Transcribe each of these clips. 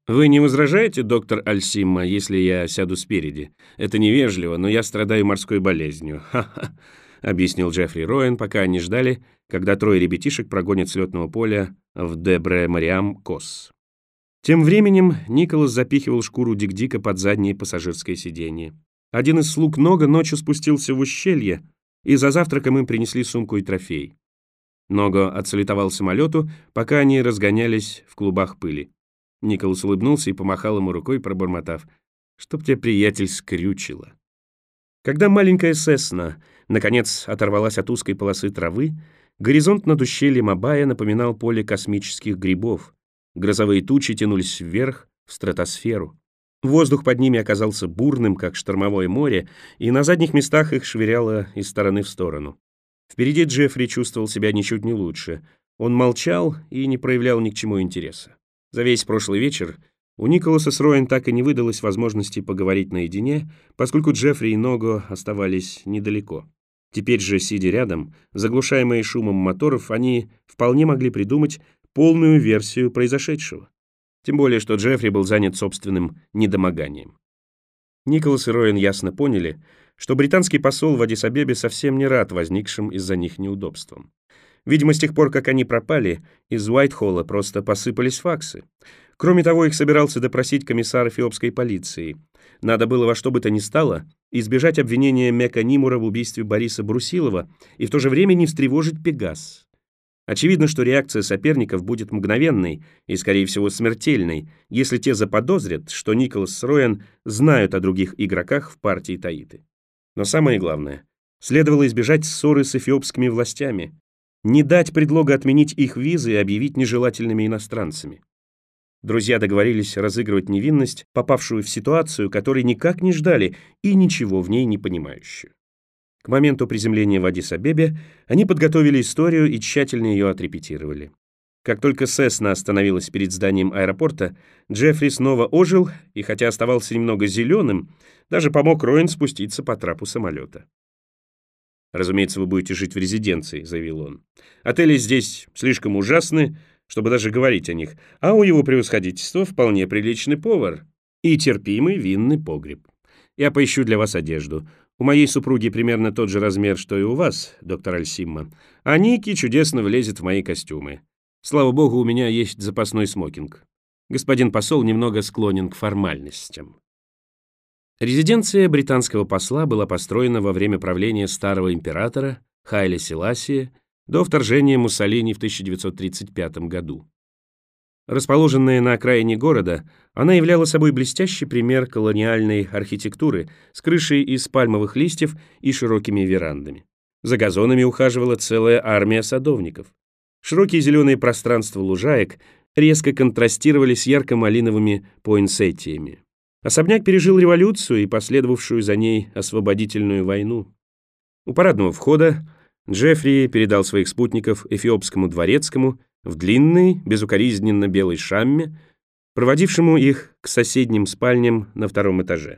«Вы не возражаете, доктор Альсимма, если я сяду спереди? Это невежливо, но я страдаю морской болезнью. Ха-ха», — объяснил Джеффри Роэн, пока они ждали, когда трое ребятишек прогонят с летного поля в Дебре-Мариам-Кос. Тем временем Николас запихивал шкуру Дик-Дика под заднее пассажирское сиденье. Один из слуг Нога ночью спустился в ущелье, и за завтраком им принесли сумку и трофей. Ного отсалютовал самолету, пока они разгонялись в клубах пыли. Николас улыбнулся и помахал ему рукой, пробормотав: «Чтоб тебя, приятель, скрючило». Когда маленькая Сесна наконец оторвалась от узкой полосы травы, горизонт над ущельем Абая напоминал поле космических грибов. Грозовые тучи тянулись вверх, в стратосферу. Воздух под ними оказался бурным, как штормовое море, и на задних местах их швыряло из стороны в сторону. Впереди Джеффри чувствовал себя ничуть не лучше. Он молчал и не проявлял ни к чему интереса. За весь прошлый вечер у Николаса с Роэн так и не выдалось возможности поговорить наедине, поскольку Джеффри и Ного оставались недалеко. Теперь же, сидя рядом, заглушаемые шумом моторов, они вполне могли придумать полную версию произошедшего. Тем более, что Джеффри был занят собственным недомоганием. Николас и Роэн ясно поняли, что британский посол в Аддис-Абебе совсем не рад возникшим из-за них неудобствам. Видимо, с тех пор, как они пропали, из Уайтхолла просто посыпались факсы. Кроме того, их собирался допросить комиссар эфиопской полиции. Надо было во что бы то ни стало избежать обвинения Мека Нимура в убийстве Бориса Брусилова и в то же время не встревожить Пегас. Очевидно, что реакция соперников будет мгновенной и, скорее всего, смертельной, если те заподозрят, что Николас с Роэн знают о других игроках в партии Таиты. Но самое главное, следовало избежать ссоры с эфиопскими властями, не дать предлога отменить их визы и объявить нежелательными иностранцами. Друзья договорились разыгрывать невинность, попавшую в ситуацию, которой никак не ждали и ничего в ней не понимающую. К моменту приземления в Аддис-Абебе они подготовили историю и тщательно ее отрепетировали. Как только Сесна остановилась перед зданием аэропорта, Джеффри снова ожил и, хотя оставался немного зеленым, даже помог Роэн спуститься по трапу самолета. «Разумеется, вы будете жить в резиденции», — заявил он. «Отели здесь слишком ужасны, чтобы даже говорить о них, а у его превосходительства вполне приличный повар и терпимый винный погреб. Я поищу для вас одежду. У моей супруги примерно тот же размер, что и у вас, доктор Альсимма, а Ники чудесно влезет в мои костюмы. Слава богу, у меня есть запасной смокинг. Господин посол немного склонен к формальностям». Резиденция британского посла была построена во время правления старого императора Хайле Селасия до вторжения Муссолини в 1935 году. Расположенная на окраине города, она являла собой блестящий пример колониальной архитектуры с крышей из пальмовых листьев и широкими верандами. За газонами ухаживала целая армия садовников. Широкие зеленые пространства лужаек резко контрастировали с ярко-малиновыми пуэнсеттиями. Особняк пережил революцию и последовавшую за ней освободительную войну. У парадного входа Джеффри передал своих спутников эфиопскому дворецкому в длинной, безукоризненно белой шамме, проводившему их к соседним спальням на втором этаже.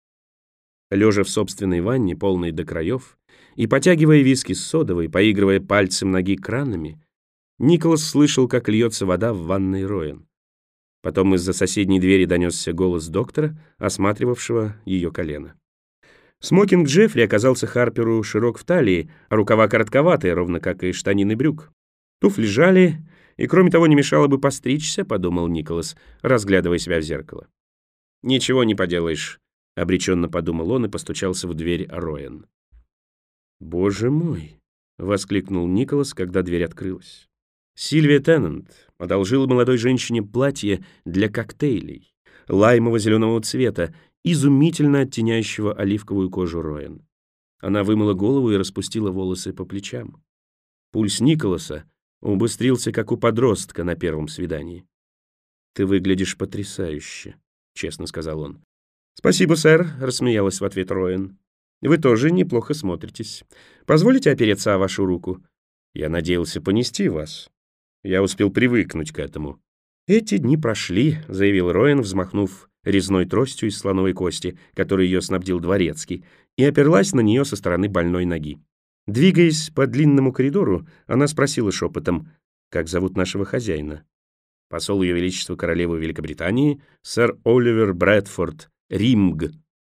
Лежа в собственной ванне, полной до краев, и потягивая виски с содовой, поигрывая пальцем ноги кранами, Николас слышал, как льется вода в ванной Роэн. Потом из-за соседней двери донесся голос доктора, осматривавшего ее колено. Смокинг Джеффри оказался Харперу широк в талии, а рукава коротковатые, ровно как и штанины брюк. Туфли жали, и кроме того не мешало бы постричься, подумал Николас, разглядывая себя в зеркало. «Ничего не поделаешь», — обреченно подумал он и постучался в дверь Роэн. «Боже мой!» — воскликнул Николас, когда дверь открылась. Сильвия Теннант одолжила молодой женщине платье для коктейлей, лаймово-зеленого цвета, изумительно оттеняющего оливковую кожу Роэн. Она вымыла голову и распустила волосы по плечам. Пульс Николаса убыстрился, как у подростка на первом свидании. «Ты выглядишь потрясающе», — честно сказал он. «Спасибо, сэр», — рассмеялась в ответ Роэн. «Вы тоже неплохо смотритесь. Позволите опереться о вашу руку? Я надеялся понести вас. Я успел привыкнуть к этому». «Эти дни прошли», — заявил Роэн, взмахнув резной тростью из слоновой кости, которой ее снабдил дворецкий, и оперлась на нее со стороны больной ноги. Двигаясь по длинному коридору, она спросила шепотом: «Как зовут нашего хозяина?» Посол Ее Величества Королевы Великобритании, сэр Оливер Брэдфорд Римг.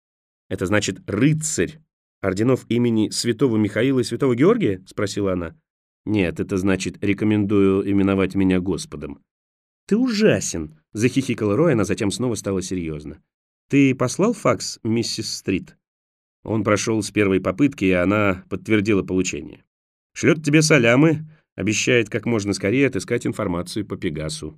Это значит «рыцарь» орденов имени святого Михаила и святого Георгия?» — спросила она. «Нет, это значит «рекомендую именовать меня Господом». «Ты ужасен!» — захихикала Роэн, а затем снова стала серьезно. «Ты послал факс, миссис Стрит?» Он прошел с первой попытки, и она подтвердила получение. «Шлет тебе салямы, обещает как можно скорее отыскать информацию по Пегасу».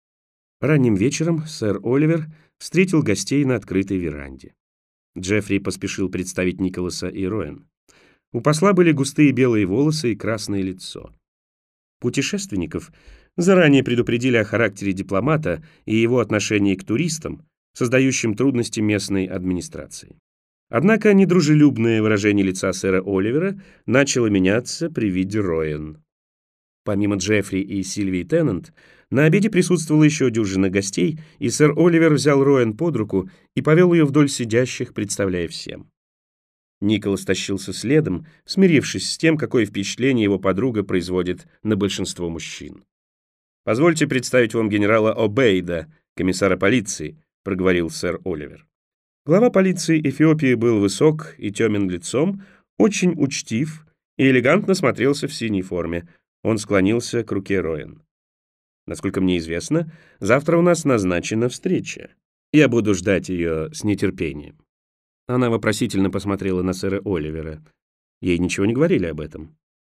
Ранним вечером сэр Оливер встретил гостей на открытой веранде. Джеффри поспешил представить Николаса и Роэн. У посла были густые белые волосы и красное лицо. Путешественников заранее предупредили о характере дипломата и его отношении к туристам, создающим трудности местной администрации. Однако недружелюбное выражение лица сэра Оливера начало меняться при виде Роэн. Помимо Джеффри и Сильвии Теннант, на обеде присутствовала еще дюжина гостей, и сэр Оливер взял Роэн под руку и повел ее вдоль сидящих, представляя всем. Николас тащился следом, смирившись с тем, какое впечатление его подруга производит на большинство мужчин. «Позвольте представить вам генерала О'Бейда, комиссара полиции», — проговорил сэр Оливер. Глава полиции Эфиопии был высок и темен лицом, очень учтив и элегантно смотрелся в синей форме. Он склонился к руке Роэн. «Насколько мне известно, завтра у нас назначена встреча. Я буду ждать ее с нетерпением». Она вопросительно посмотрела на сэра Оливера. Ей ничего не говорили об этом.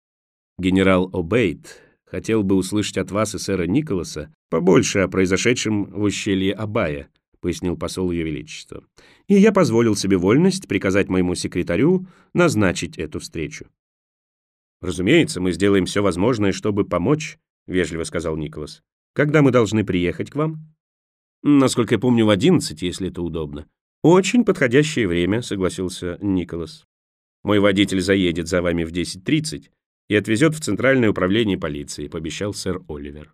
«Генерал О'Бейд хотел бы услышать от вас и сэра Николаса побольше о произошедшем в ущелье Абая», пояснил посол Ее Величества. «И я позволил себе вольность приказать моему секретарю назначить эту встречу». «Разумеется, мы сделаем все возможное, чтобы помочь», — вежливо сказал Николас. «Когда мы должны приехать к вам?» «Насколько я помню, в 11, если это удобно». «Очень подходящее время», — согласился Николас. «Мой водитель заедет за вами в 10:30 и отвезет в Центральное управление полиции», — пообещал сэр Оливер.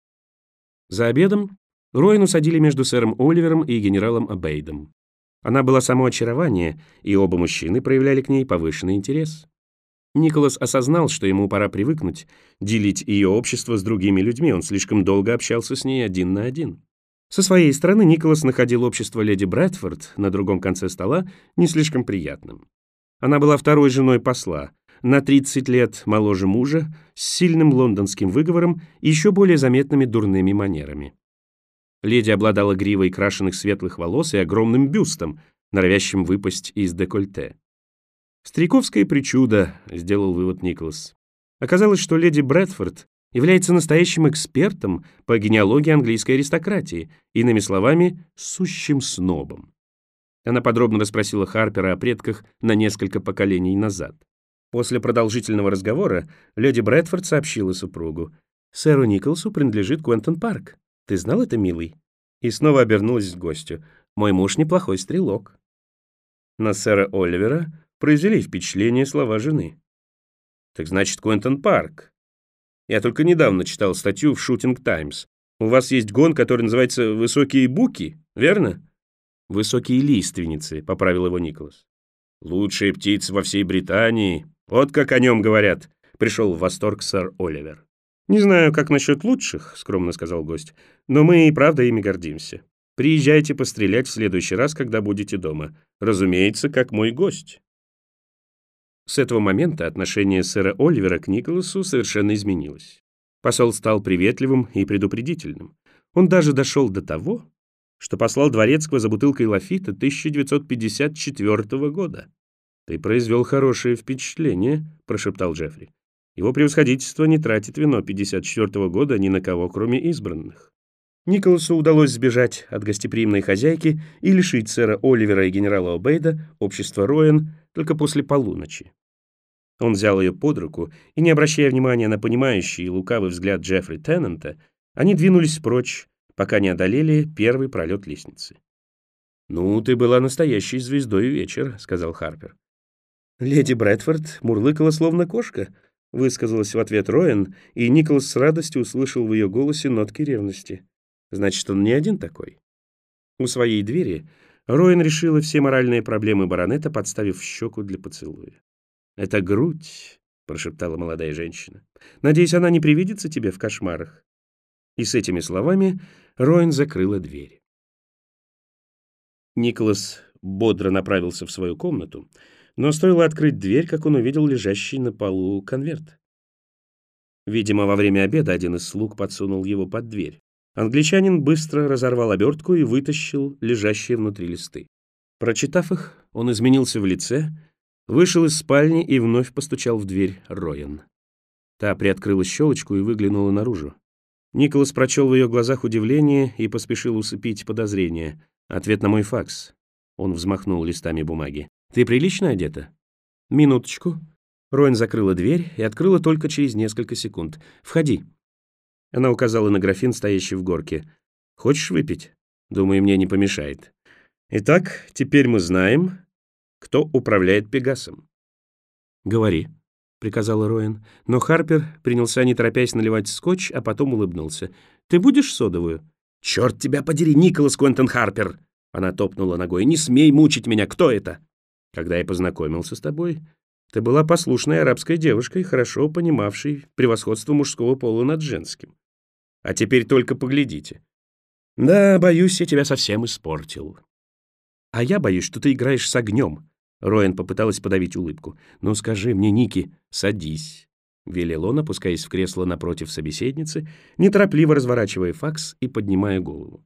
За обедом Роэн усадили между сэром Оливером и генералом О'Бейдом. Она была само очарование, и оба мужчины проявляли к ней повышенный интерес. Николас осознал, что ему пора привыкнуть делить ее общество с другими людьми, он слишком долго общался с ней один на один. Со своей стороны Николас находил общество леди Брэдфорд на другом конце стола не слишком приятным. Она была второй женой посла, на 30 лет моложе мужа, с сильным лондонским выговором и еще более заметными дурными манерами. Леди обладала гривой крашеных светлых волос и огромным бюстом, норовящим выпасть из декольте. «Стариковская причуда», — сделал вывод Николас. Оказалось, что леди Брэдфорд является настоящим экспертом по генеалогии английской аристократии, иными словами, сущим снобом. Она подробно расспросила Харпера о предках на несколько поколений назад. После продолжительного разговора леди Брэдфорд сообщила супругу: «Сэру Николасу принадлежит Куэнтон-парк. Ты знал это, милый?» И снова обернулась к гостю. «Мой муж неплохой стрелок». На сэра Оливера произвели впечатление слова жены. «Так значит, Куэнтон-парк. Я только недавно читал статью в «Шутинг Таймс». У вас есть гон, который называется «Высокие буки», верно?» «Высокие лиственницы», — поправил его Николас. «Лучшие птицы во всей Британии. Вот как о нем говорят», — пришел в восторг сэр Оливер. «Не знаю, как насчет лучших», — скромно сказал гость, «но мы и правда ими гордимся. Приезжайте пострелять в следующий раз, когда будете дома. Разумеется, как мой гость». С этого момента отношение сэра Оливера к Николасу совершенно изменилось. Посол стал приветливым и предупредительным. Он даже дошел до того, что послал Дворецкого за бутылкой Лафита 1954 года. «Ты произвел хорошее впечатление», — прошептал Джеффри. «Его превосходительство не тратит вино 1954 года ни на кого, кроме избранных». Николасу удалось сбежать от гостеприимной хозяйки и лишить сэра Оливера и генерала О'Бейда общества Роэн только после полуночи. Он взял ее под руку, и, не обращая внимания на понимающий и лукавый взгляд Джеффри Теннанта, они двинулись прочь, пока не одолели первый пролет лестницы. «Ну, ты была настоящей звездой вечера», — сказал Харпер. «Леди Брэдфорд мурлыкала словно кошка», — высказалась в ответ Роэн, и Николас с радостью услышал в ее голосе нотки ревности. «Значит, он не один такой». У своей двери Роэн решила все моральные проблемы баронета, подставив щеку для поцелуя. «Это грудь», — прошептала молодая женщина. «Надеюсь, она не привидится тебе в кошмарах?» И с этими словами Роэн закрыла дверь. Николас бодро направился в свою комнату, но стоило открыть дверь, как он увидел лежащий на полу конверт. Видимо, во время обеда один из слуг подсунул его под дверь. Англичанин быстро разорвал обертку и вытащил лежащие внутри листы. Прочитав их, он изменился в лице, вышел из спальни и вновь постучал в дверь Роэн. Та приоткрыла щелочку и выглянула наружу. Николас прочел в ее глазах удивление и поспешил усыпить подозрение. «Ответ на мой факс». Он взмахнул листами бумаги. «Ты прилично одета?» «Минуточку». Роэн закрыла дверь и открыла только через несколько секунд. «Входи». Она указала на графин, стоящий в горке. «Хочешь выпить? Думаю, мне не помешает. Итак, теперь мы знаем, кто управляет Пегасом». «Говори», — приказала Роэн. Но Харпер принялся, не торопясь, наливать скотч, а потом улыбнулся. «Ты будешь содовую?» «Черт тебя подери, Николас Куинтон Харпер!» Она топнула ногой. «Не смей мучить меня! Кто это?» «Когда я познакомился с тобой, ты была послушной арабской девушкой, хорошо понимавшей превосходство мужского пола над женским. А теперь только поглядите. Да, боюсь, я тебя совсем испортил». «А я боюсь, что ты играешь с огнем». Роэн попыталась подавить улыбку. «Ну скажи мне, Ники, садись», — велел он, опускаясь в кресло напротив собеседницы, неторопливо разворачивая факс и поднимая голову.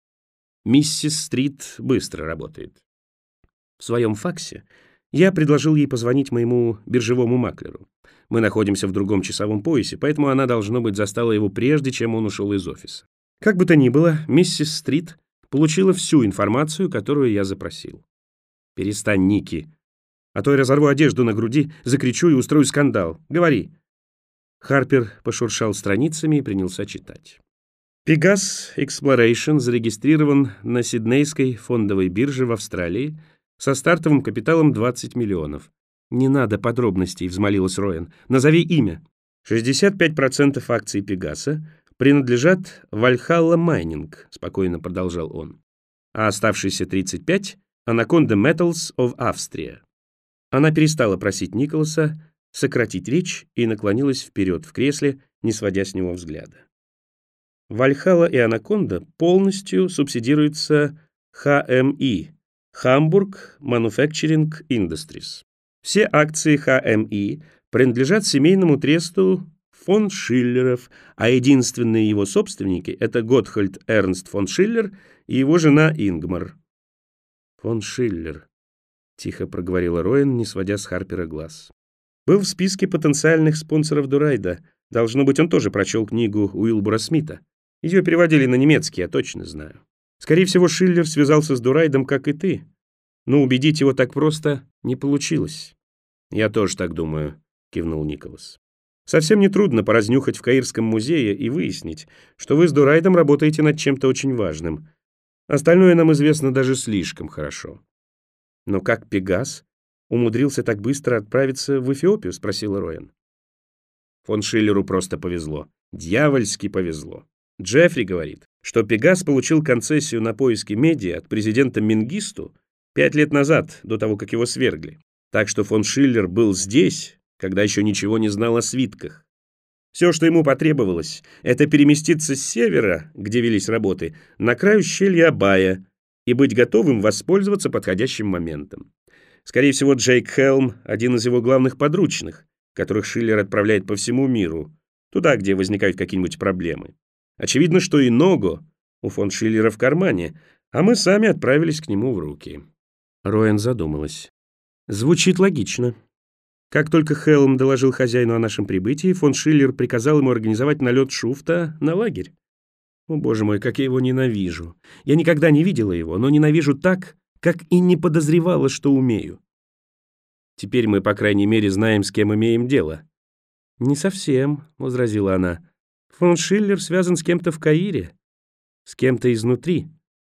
«Миссис Стрит быстро работает. В своем факсе я предложил ей позвонить моему биржевому маклеру. Мы находимся в другом часовом поясе, поэтому она, должно быть, застала его прежде, чем он ушел из офиса. Как бы то ни было, миссис Стрит получила всю информацию, которую я запросил. Перестань, Ники, а то я разорву одежду на груди, закричу и устрою скандал. Говори». Харпер пошуршал страницами и принялся читать. Pegas Exploration зарегистрирован на Сиднейской фондовой бирже в Австралии со стартовым капиталом 20 миллионов. «Не надо подробностей», — взмолилась Роэн. «Назови имя». 65% акций Пегаса принадлежат Valhalla Mining, спокойно продолжал он. А оставшиеся 35% — Anaconda Metals of Austria. Она перестала просить Николаса сократить речь и наклонилась вперед в кресле, не сводя с него взгляда. Valhalla и Анаконда полностью субсидируются ХМИ – Hamburg Manufacturing Industries. Все акции ХМИ принадлежат семейному тресту фон Шиллеров, а единственные его собственники – это Готхальд Эрнст фон Шиллер и его жена Ингмар. «Фон Шиллер», — тихо проговорила Роэн, не сводя с Харпера глаз. «Был в списке потенциальных спонсоров Дурайда. Должно быть, он тоже прочел книгу Уилбура Смита. Ее переводили на немецкий, я точно знаю. Скорее всего, Шиллер связался с Дурайдом, как и ты. Но убедить его так просто не получилось». «Я тоже так думаю», — кивнул Николас. «Совсем нетрудно поразнюхать в Каирском музее и выяснить, что вы с Дурайдом работаете над чем-то очень важным. Остальное нам известно даже слишком хорошо». «Но как Пегас умудрился так быстро отправиться в Эфиопию?» — спросила Роэн. Фон Шиллеру просто повезло. Дьявольски повезло. Джеффри говорит, что Пегас получил концессию на поиски меди от президента Менгисту 5 лет назад, до того, как его свергли. Так что фон Шиллер был здесь, когда еще ничего не знал о свитках. Все, что ему потребовалось, это переместиться с севера, где велись работы, на край ущелья Абая и быть готовым воспользоваться подходящим моментом. Скорее всего, Джейк Хелм – один из его главных подручных, которых Шиллер отправляет по всему миру, туда, где возникают какие-нибудь проблемы. Очевидно, что и Ного у фон Шиллера в кармане, а мы сами отправились к нему в руки. Роэн задумалась. Звучит логично. Как только Хелм доложил хозяину о нашем прибытии, фон Шиллер приказал ему организовать налет Шуфта на лагерь. О, боже мой, как я его ненавижу. Я никогда не видела его, но ненавижу так, как и не подозревала, что умею. Теперь мы, по крайней мере, знаем, с кем имеем дело. «Не совсем», — возразила она. «Фон Шиллер связан с кем-то в Каире, с кем-то изнутри».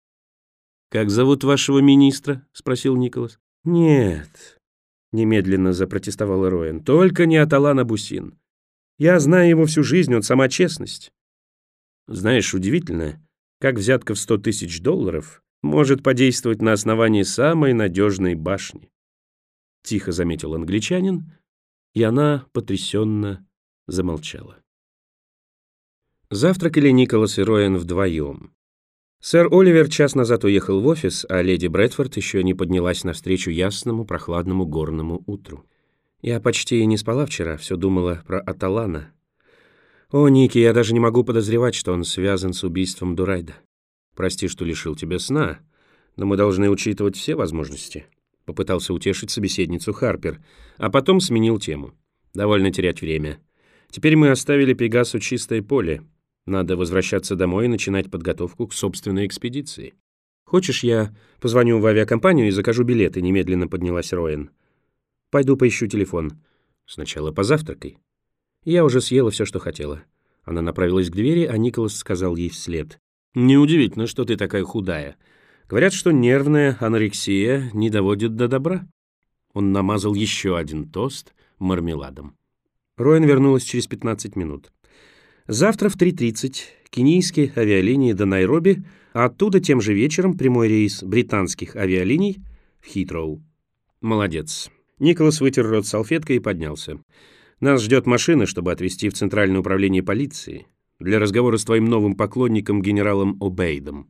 «Как зовут вашего министра?» — спросил Николас. «Нет», — немедленно запротестовала Роэн, — «только не Аталан Абусин. Я знаю его всю жизнь, он сама честность». «Знаешь, удивительно, как взятка в 100 тысяч долларов может подействовать на основании самой надежной башни», — тихо заметил англичанин, и она потрясенно замолчала. Завтракали Николас и Роэн вдвоем. Сэр Оливер час назад уехал в офис, а леди Брэдфорд еще не поднялась навстречу ясному, прохладному горному утру. Я почти не спала вчера, все думала про Аталана. О, Ники, я даже не могу подозревать, что он связан с убийством Дурайда. Прости, что лишил тебя сна, но мы должны учитывать все возможности. Попытался утешить собеседницу Харпер, а потом сменил тему. Довольно терять время. Теперь мы оставили Пегасу чистое поле. Надо возвращаться домой и начинать подготовку к собственной экспедиции. Хочешь, я позвоню в авиакомпанию и закажу билеты, немедленно поднялась Роэн. Пойду поищу телефон. Сначала позавтракай. Я уже съела все, что хотела. Она направилась к двери, а Николас сказал ей вслед. Неудивительно, что ты такая худая. Говорят, что нервная анорексия не доводит до добра. Он намазал еще один тост мармеладом. Роэн вернулась через 15 минут. Завтра в 3:30 кенийские авиалинии до Найроби, а оттуда тем же вечером прямой рейс британских авиалиний в Хитроу. Молодец. Николас вытер рот салфеткой и поднялся. Нас ждет машина, чтобы отвезти в Центральное управление полиции для разговора с твоим новым поклонником генералом О'Бейдом.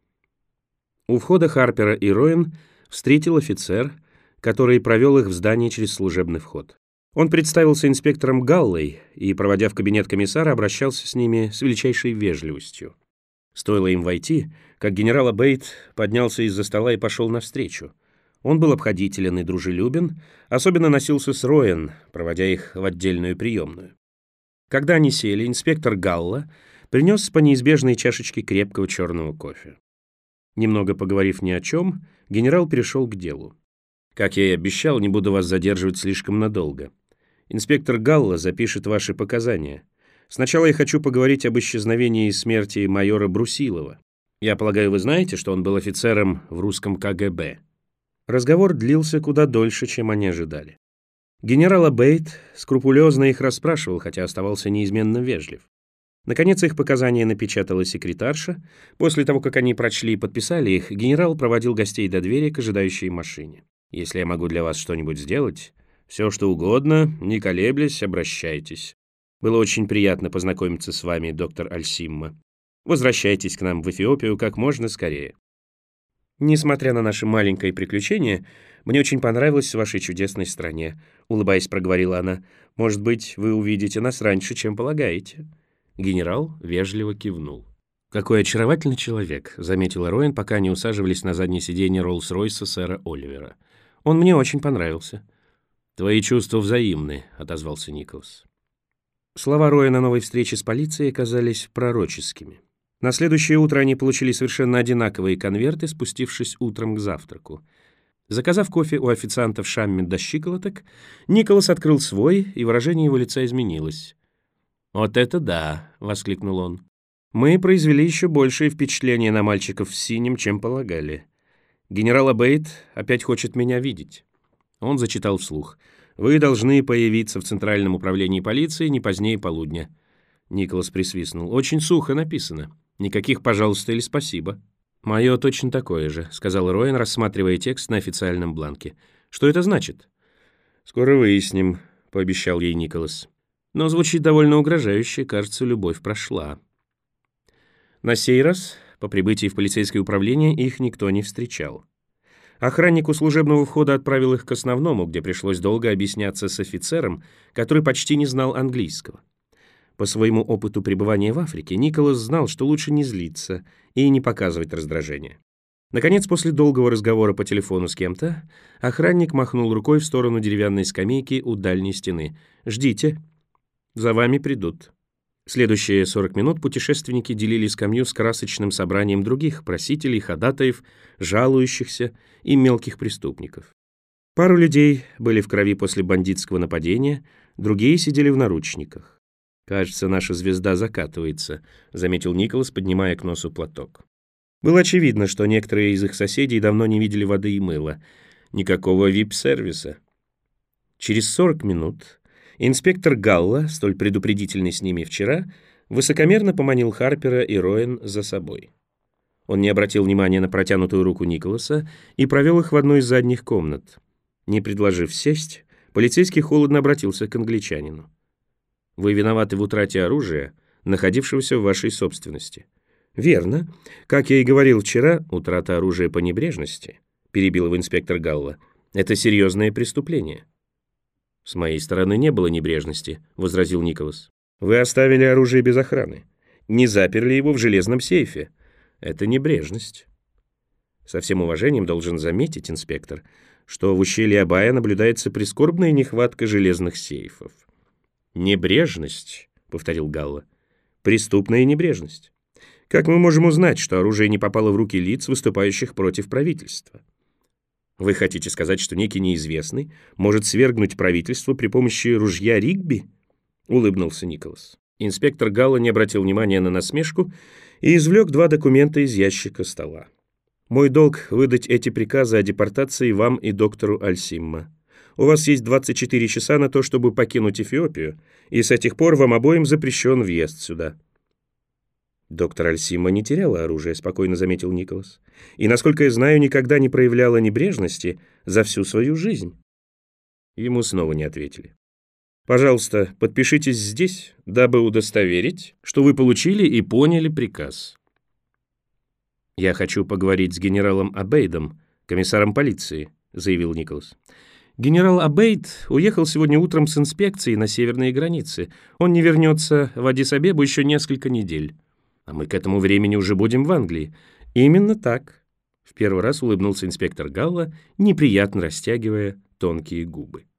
У входа Харпера и Роэн встретил офицер, который провел их в здание через служебный вход. Он представился инспектором Галлой и, проводя в кабинет комиссара, обращался с ними с величайшей вежливостью. Стоило им войти, как генерал О'Бейд поднялся из-за стола и пошел навстречу. Он был обходителен и дружелюбен, особенно носился с Роэн, проводя их в отдельную приемную. Когда они сели, инспектор Галла принес по неизбежной чашечке крепкого черного кофе. Немного поговорив ни о чем, генерал перешел к делу. «Как я и обещал, не буду вас задерживать слишком надолго. Инспектор Галла запишет ваши показания. Сначала я хочу поговорить об исчезновении и смерти майора Брусилова. Я полагаю, вы знаете, что он был офицером в русском КГБ?» Разговор длился куда дольше, чем они ожидали. Генерал О'Бейд скрупулезно их расспрашивал, хотя оставался неизменно вежлив. Наконец их показания напечатала секретарша. После того, как они прочли и подписали их, генерал проводил гостей до двери к ожидающей машине. «Если я могу для вас что-нибудь сделать, все что угодно, не колеблясь, обращайтесь. Было очень приятно познакомиться с вами, доктор Альсимма. Возвращайтесь к нам в Эфиопию как можно скорее. Несмотря на наше маленькое приключение, мне очень понравилось в вашей чудесной стране», — улыбаясь, проговорила она. «Может быть, вы увидите нас раньше, чем полагаете?» Генерал вежливо кивнул. «Какой очаровательный человек», — заметила Роэн, пока они усаживались на заднее сиденье Роллс-Ройса сэра Оливера. «Он мне очень понравился». «Твои чувства взаимны», — отозвался Николас. Слова Роэн о новой встрече с полицией оказались пророческими. На следующее утро они получили совершенно одинаковые конверты, спустившись утром к завтраку. Заказав кофе у официанта в шамме до щиколоток, Николас открыл свой, и выражение его лица изменилось. «Вот это да!» — воскликнул он. «Мы произвели еще большее впечатление на мальчиков в синем, чем полагали. Генерал О'Бейд опять хочет меня видеть». Он зачитал вслух. «Вы должны появиться в Центральном управлении полиции не позднее полудня». Николас присвистнул. «Очень сухо написано. Никаких «пожалуйста» или «спасибо». «Мое точно такое же», — сказал Роэн, рассматривая текст на официальном бланке. «Что это значит?» «Скоро выясним», — пообещал ей Николас. «Но звучит довольно угрожающе, кажется, любовь прошла». На сей раз, по прибытии в полицейское управление, их никто не встречал. Охранник у служебного входа отправил их к основному, где пришлось долго объясняться с офицером, который почти не знал английского. По своему опыту пребывания в Африке Николас знал, что лучше не злиться и не показывать раздражения. Наконец, после долгого разговора по телефону с кем-то, охранник махнул рукой в сторону деревянной скамейки у дальней стены. «Ждите, за вами придут». Следующие 40 минут путешественники делили скамью с красочным собранием других просителей, ходатаев, жалующихся и мелких преступников. Пару людей были в крови после бандитского нападения, другие сидели в наручниках. «Кажется, наша звезда закатывается», — заметил Николас, поднимая к носу платок. Было очевидно, что некоторые из их соседей давно не видели воды и мыла. Никакого вип-сервиса. Через 40 минут инспектор Галла, столь предупредительный с ними вчера, высокомерно поманил Харпера и Роэн за собой. Он не обратил внимания на протянутую руку Николаса и провел их в одну из задних комнат. Не предложив сесть, полицейский холодно обратился к англичанину. «Вы виноваты в утрате оружия, находившегося в вашей собственности. Верно. Как я и говорил вчера, утрата оружия по небрежности, перебил его инспектор Галла, это серьезное преступление. С моей стороны не было небрежности, возразил Николас. Вы оставили оружие без охраны. Не заперли его в железном сейфе. Это небрежность. Со всем уважением должен заметить, инспектор, что в ущелье Абая наблюдается прискорбная нехватка железных сейфов. «Небрежность», — повторил Галла, — «преступная небрежность. Как мы можем узнать, что оружие не попало в руки лиц, выступающих против правительства? Вы хотите сказать, что некий неизвестный может свергнуть правительство при помощи ружья Ригби?» — улыбнулся Николас. Инспектор Галла не обратил внимания на насмешку и извлек 2 документа из ящика стола. «Мой долг — выдать эти приказы о депортации вам и доктору Альсимма. У вас есть 24 часа на то, чтобы покинуть Эфиопию, и с этих пор вам обоим запрещен въезд сюда». «Доктор Альсимма не теряла оружие», — спокойно заметил Николас, «и, насколько я знаю, никогда не проявляла небрежности за всю свою жизнь». Ему снова не ответили. «Пожалуйста, подпишитесь здесь, дабы удостоверить, что вы получили и поняли приказ». «Я хочу поговорить с генералом Абейдом, комиссаром полиции», — заявил Николас. «Генерал Абейд уехал сегодня утром с инспекцией на северные границы. Он не вернется в Аддис-Абебу еще несколько недель. А мы к этому времени уже будем в Англии». «Именно так», — в первый раз улыбнулся инспектор Галла, неприятно растягивая тонкие губы.